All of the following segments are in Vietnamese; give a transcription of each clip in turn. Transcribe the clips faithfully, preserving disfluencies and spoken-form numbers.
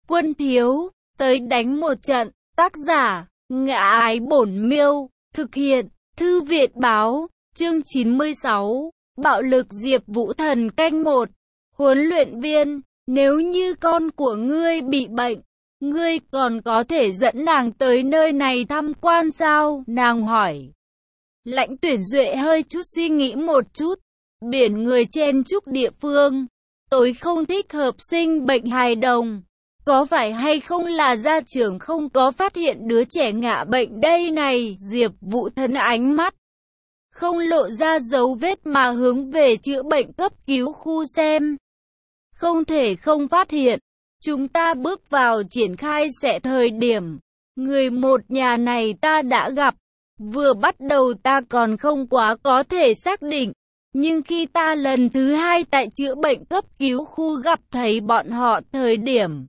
Quân thiếu, tới đánh một trận. Tác giả, Ngã Ái Bổn Miêu. Thực hiện, Thư viện báo. Chương chín mươi sáu. Bạo lực Diệp Vũ Thần canh một. Huấn luyện viên, nếu như con của ngươi bị bệnh, ngươi còn có thể dẫn nàng tới nơi này tham quan sao? Nàng hỏi. Lãnh Tuyển Duệ hơi chút suy nghĩ một chút. Biển người chen chúc địa phương, tôi không thích hợp sinh bệnh hài đồng. Có phải hay không là gia trưởng không có phát hiện đứa trẻ ngã bệnh đây này? Diệp Vũ Thần ánh mắt không lộ ra dấu vết mà hướng về chữa bệnh cấp cứu khu xem. Không thể không phát hiện. Chúng ta bước vào triển khai sẽ thời điểm. Người một nhà này ta đã gặp. Vừa bắt đầu ta còn không quá có thể xác định. Nhưng khi ta lần thứ hai tại chữa bệnh cấp cứu khu gặp thấy bọn họ thời điểm,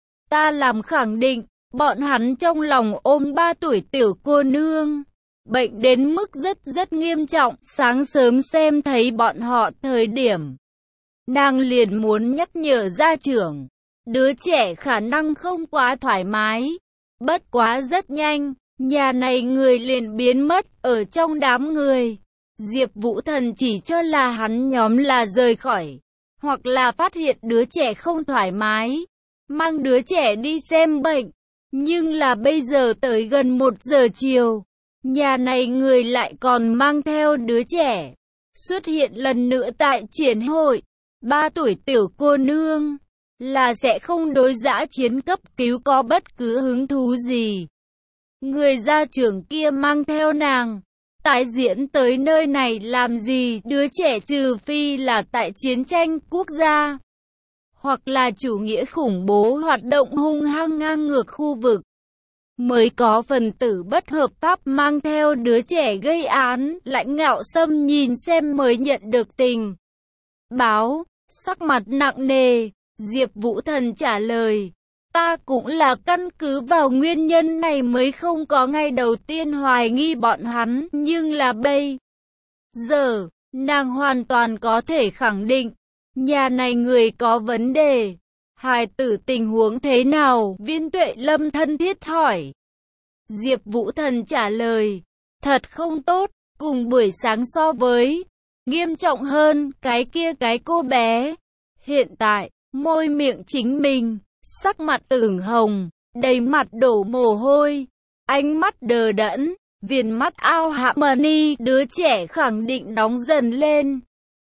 ta làm khẳng định, bọn hắn trong lòng ôm ba tuổi tiểu cô nương. Bệnh đến mức rất rất nghiêm trọng. Sáng sớm xem thấy bọn họ thời điểm, nàng liền muốn nhắc nhở gia trưởng. Đứa trẻ khả năng không quá thoải mái. Bất quá rất nhanh, nhà này người liền biến mất ở trong đám người. Diệp Vũ Thần chỉ cho là hắn nhóm là rời khỏi, hoặc là phát hiện đứa trẻ không thoải mái, mang đứa trẻ đi xem bệnh. Nhưng là bây giờ tới gần một giờ chiều, nhà này người lại còn mang theo đứa trẻ, xuất hiện lần nữa tại triển hội. Ba tuổi tiểu cô nương, là sẽ không đối dã chiến cấp cứu có bất cứ hứng thú gì. Người gia trưởng kia mang theo nàng, tái diễn tới nơi này làm gì? Đứa trẻ trừ phi là tại chiến tranh quốc gia, hoặc là chủ nghĩa khủng bố hoạt động hung hăng ngang ngược khu vực, mới có phần tử bất hợp pháp mang theo đứa trẻ gây án. Lãnh Ngạo Sâm nhìn xem mới nhận được tình báo, sắc mặt nặng nề. Diệp Vũ Thần trả lời, ta cũng là căn cứ vào nguyên nhân này mới không có ngay đầu tiên hoài nghi bọn hắn. Nhưng là bây giờ, nàng hoàn toàn có thể khẳng định, nhà này người có vấn đề. Hài tử tình huống thế nào? Viên Tuệ Lâm thân thiết hỏi. Diệp Vũ Thần trả lời, thật không tốt, cùng buổi sáng so với, nghiêm trọng hơn. Cái kia cái cô bé, hiện tại, môi miệng chính mình, sắc mặt ửng hồng, đầy mặt đổ mồ hôi, ánh mắt đờ đẫn, viền mắt ao hạ mani. Đứa trẻ khẳng định nóng dần lên,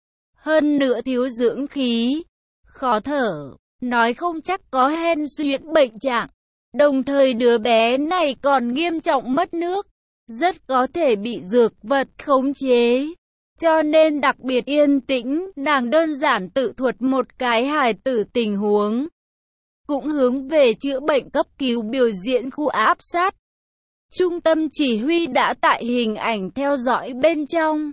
hơn nữa thiếu dưỡng khí, khó thở, nói không chắc có hen suyễn bệnh trạng. Đồng thời đứa bé này còn nghiêm trọng mất nước, rất có thể bị dược vật khống chế. Cho nên đặc biệt yên tĩnh, nàng đơn giản tự thuật một cái hài tử tình huống, cũng hướng về chữa bệnh cấp cứu biểu diễn khu áp sát. Trung tâm chỉ huy đã tại hình ảnh theo dõi bên trong,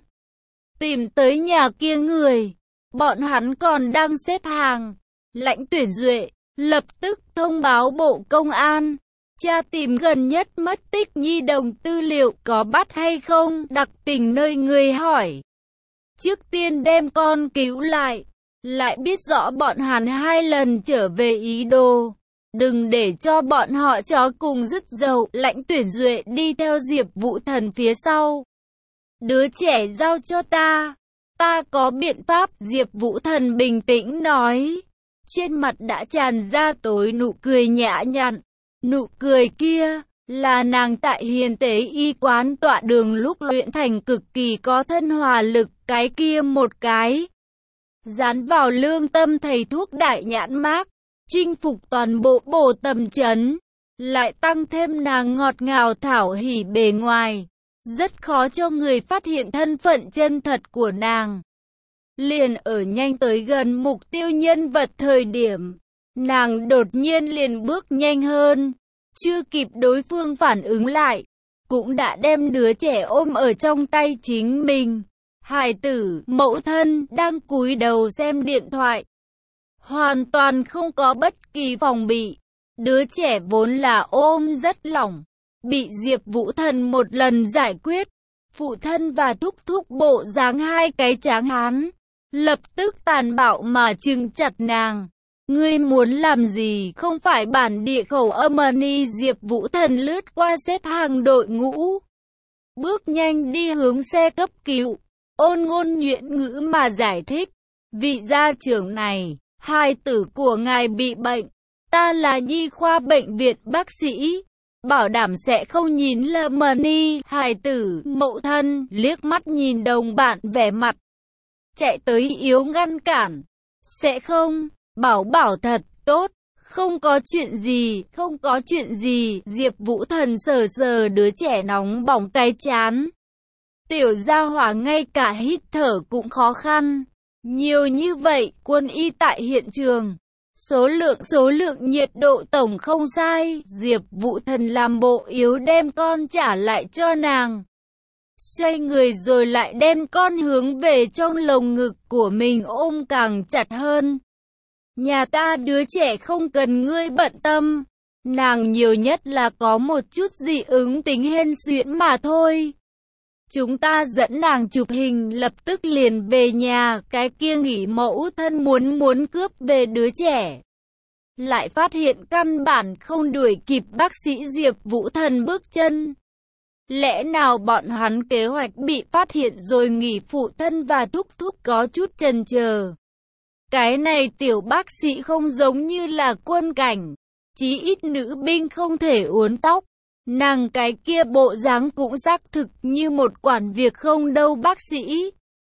tìm tới nhà kia người, bọn hắn còn đang xếp hàng. Lãnh Tuyển Duệ lập tức thông báo Bộ Công an, tra tìm gần nhất mất tích nhi đồng tư liệu có bắt hay không. Đặc tình nơi người hỏi, trước tiên đem con cứu lại, lại biết rõ bọn hắn hai lần trở về ý đồ, đừng để cho bọn họ chó cùng dứt dầu. Lãnh Tuyển Duệ đi theo Diệp Vũ Thần phía sau. Đứa trẻ giao cho ta, ta có biện pháp. Diệp Vũ Thần bình tĩnh nói, trên mặt đã tràn ra tối nụ cười nhã nhặn. Nụ cười kia là nàng tại Hiền Tế Y quán tọa đường lúc luyện thành cực kỳ có thân hòa lực. Cái kia một cái dán vào lương tâm thầy thuốc đại nhãn mác, chinh phục toàn bộ Bồ Tầm trấn, lại tăng thêm nàng ngọt ngào thảo hỉ bề ngoài, rất khó cho người phát hiện thân phận chân thật của nàng. Liền ở nhanh tới gần mục tiêu nhân vật thời điểm, nàng đột nhiên liền bước nhanh hơn, chưa kịp đối phương phản ứng lại, cũng đã đem đứa trẻ ôm ở trong tay chính mình. Hài tử, mẫu thân, đang cúi đầu xem điện thoại, hoàn toàn không có bất kỳ phòng bị. Đứa trẻ vốn là ôm rất lỏng, bị Diệp Vũ Thần một lần giải quyết. Phụ thân và thúc thúc bộ dáng hai cái tráng hán, lập tức tàn bạo mà trừng chặt nàng. Ngươi muốn làm gì, không phải bản địa khẩu âm ni. Diệp Vũ Thần lướt qua xếp hàng đội ngũ, bước nhanh đi hướng xe cấp cứu, ôn ngôn nhuyễn ngữ mà giải thích. Vị gia trưởng này, hài tử của ngài bị bệnh, ta là nhi khoa bệnh viện bác sĩ, bảo đảm sẽ không nhìn lầm ni. Hài tử, mẫu thân, liếc mắt nhìn đồng bạn vẻ mặt chạy tới yếu ngăn cản. Sẽ không, bảo bảo thật tốt, không có chuyện gì, không có chuyện gì. Diệp Vũ Thần sờ sờ đứa trẻ nóng bỏng cái chán. Tiểu gia hỏa ngay cả hít thở cũng khó khăn. Nhiều như vậy, quân y tại hiện trường. Số lượng số lượng nhiệt độ tổng không sai. Diệp Vũ Thần làm bộ yếu đem con trả lại cho nàng. Xoay người rồi lại đem con hướng về trong lồng ngực của mình ôm càng chặt hơn. Nhà ta đứa trẻ không cần ngươi bận tâm. Nàng nhiều nhất là có một chút dị ứng tính hên xuyễn mà thôi. Chúng ta dẫn nàng chụp hình lập tức liền về nhà. Cái kia nghỉ mẫu thân muốn muốn cướp về đứa trẻ, lại phát hiện căn bản không đuổi kịp bác sĩ. Diệp Vũ Thần bước chân. Lẽ nào bọn hắn kế hoạch bị phát hiện rồi? Nghỉ phụ thân và thúc thúc có chút chần chờ. Cái này tiểu bác sĩ không giống như là quân cảnh, chí ít nữ binh không thể uốn tóc. Nàng cái kia bộ dáng cũng xác thực như một quản việc không đâu. Bác sĩ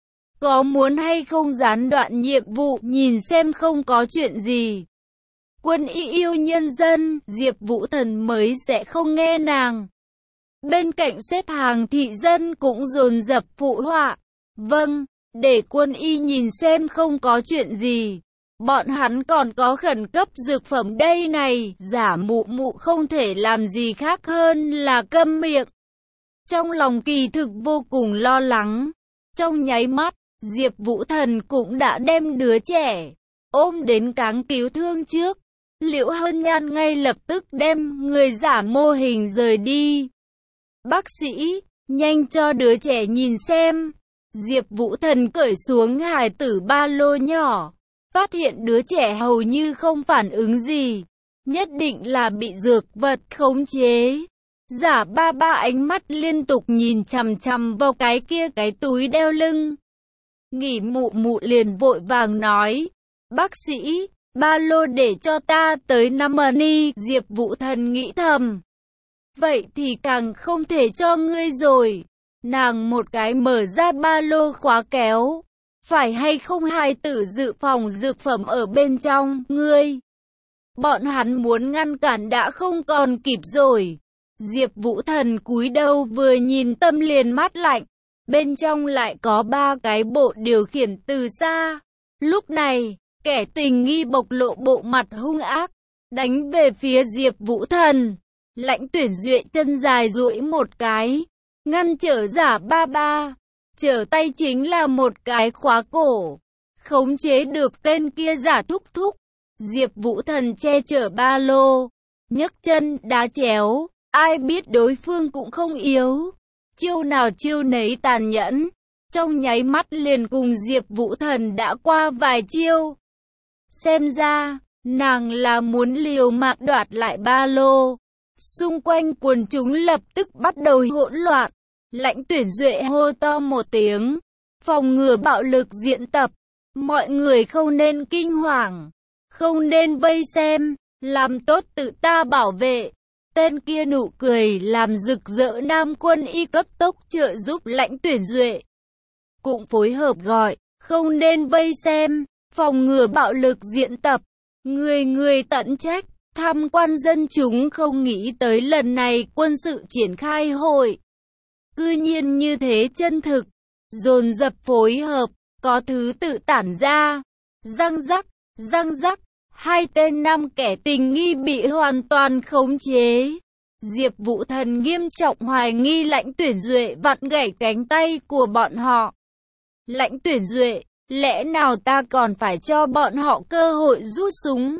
có muốn hay không gián đoạn nhiệm vụ, nhìn xem không có chuyện gì. Quân y yêu nhân dân, Diệp Vũ Thần mới sẽ không nghe nàng. Bên cạnh xếp hàng thị dân cũng dồn dập phụ họa. Vâng, để quân y nhìn xem không có chuyện gì. Bọn hắn còn có khẩn cấp dược phẩm đây này. Giả mụ mụ không thể làm gì khác hơn là câm miệng. Trong lòng kỳ thực vô cùng lo lắng. Trong nháy mắt, Diệp Vũ Thần cũng đã đem đứa trẻ ôm đến cáng cứu thương trước. Liễu Hân Nhan ngay lập tức đem người giả mô hình rời đi. Bác sĩ, nhanh cho đứa trẻ nhìn xem. Diệp Vũ Thần cởi xuống hài tử ba lô nhỏ, phát hiện đứa trẻ hầu như không phản ứng gì, nhất định là bị dược vật khống chế. Giả ba ba ánh mắt liên tục nhìn chằm chằm vào cái kia cái túi đeo lưng. Nghỉ mụ mụ liền vội vàng nói, bác sĩ, ba lô để cho ta tới năm ni. Diệp Vũ Thần nghĩ thầm, vậy thì càng không thể cho ngươi rồi. Nàng một cái mở ra ba lô khóa kéo. Phải hay không hài tử dự phòng dược phẩm ở bên trong, ngươi? Bọn hắn muốn ngăn cản đã không còn kịp rồi. Diệp Vũ Thần cúi đầu vừa nhìn tâm liền mát lạnh. Bên trong lại có ba cái bộ điều khiển từ xa. Lúc này, kẻ tình nghi bộc lộ bộ mặt hung ác, đánh về phía Diệp Vũ Thần. Lãnh Tuyển Duệ chân dài duỗi một cái, ngăn trở giả ba ba. Trở tay chính là một cái khóa cổ, khống chế được tên kia giả thúc thúc. Diệp Vũ Thần che chở ba lô, nhấc chân đá chéo, ai biết đối phương cũng không yếu. Chiêu nào chiêu nấy tàn nhẫn, trong nháy mắt liền cùng Diệp Vũ Thần đã qua vài chiêu. Xem ra, nàng là muốn liều mạng đoạt lại ba lô. Xung quanh quần chúng lập tức bắt đầu hỗn loạn. Lãnh Tuyển Duệ hô to một tiếng, phòng ngừa bạo lực diễn tập. Mọi người không nên kinh hoàng, không nên vây xem, làm tốt tự ta bảo vệ. Tên kia nụ cười làm rực rỡ nam quân y cấp tốc trợ giúp Lãnh Tuyển Duệ. Cũng phối hợp gọi, không nên vây xem, phòng ngừa bạo lực diễn tập. Người người tận trách, tham quan dân chúng không nghĩ tới lần này quân sự triển khai hội. Cư nhiên như thế chân thực, dồn dập phối hợp, có thứ tự tản ra. Răng rắc, răng rắc, hai tên năm kẻ tình nghi bị hoàn toàn khống chế. Diệp Vũ Thần nghiêm trọng hoài nghi Lãnh Tuyển Duệ vặn gãy cánh tay của bọn họ. Lãnh Tuyển Duệ, lẽ nào ta còn phải cho bọn họ cơ hội rút súng?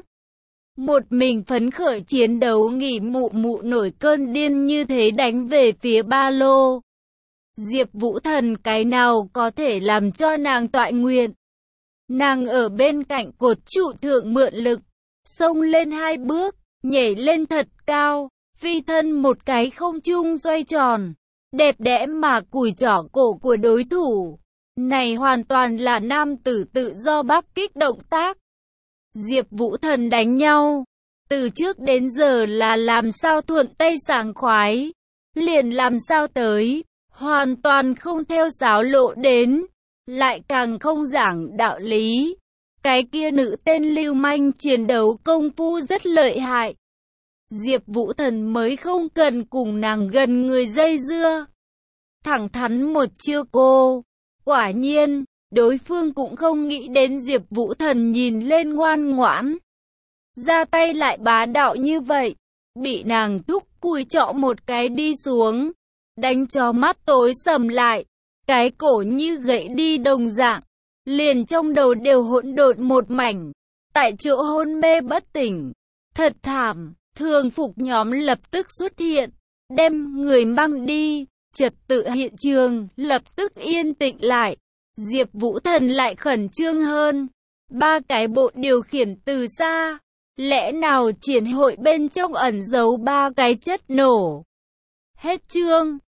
Một mình phấn khởi chiến đấu, nghỉ mụ mụ nổi cơn điên như thế đánh về phía ba lô. Diệp Vũ Thần cái nào có thể làm cho nàng toại nguyện? Nàng ở bên cạnh cột trụ thượng mượn lực, xông lên hai bước, nhảy lên thật cao, phi thân một cái không trung xoay tròn, đẹp đẽ mà cùi trỏ cổ của đối thủ. Này hoàn toàn là nam tử tự do bắc kích động tác. Diệp Vũ Thần đánh nhau, từ trước đến giờ là làm sao thuận tay sảng khoái, liền làm sao tới, hoàn toàn không theo sáo lộ đến, lại càng không giảng đạo lý. Cái kia nữ tên lưu manh chiến đấu công phu rất lợi hại. Diệp Vũ Thần mới không cần cùng nàng gần người dây dưa. Thẳng thắn một chiêu cô. Quả nhiên, đối phương cũng không nghĩ đến Diệp Vũ Thần nhìn lên ngoan ngoãn. Ra tay lại bá đạo như vậy. Bị nàng thúc cùi trọ một cái đi xuống. Đánh cho mắt tối sầm lại. Cái cổ như gãy đi đồng dạng. Liền trong đầu đều hỗn độn một mảnh. Tại chỗ hôn mê bất tỉnh. Thật thảm. Thường phục nhóm lập tức xuất hiện. Đem người mang đi. Trật tự hiện trường lập tức yên tĩnh lại. Diệp Vũ Thần lại khẩn trương hơn. Ba cái bộ điều khiển từ xa. Lẽ nào triển hội bên trong ẩn giấu ba cái chất nổ? Hết chương.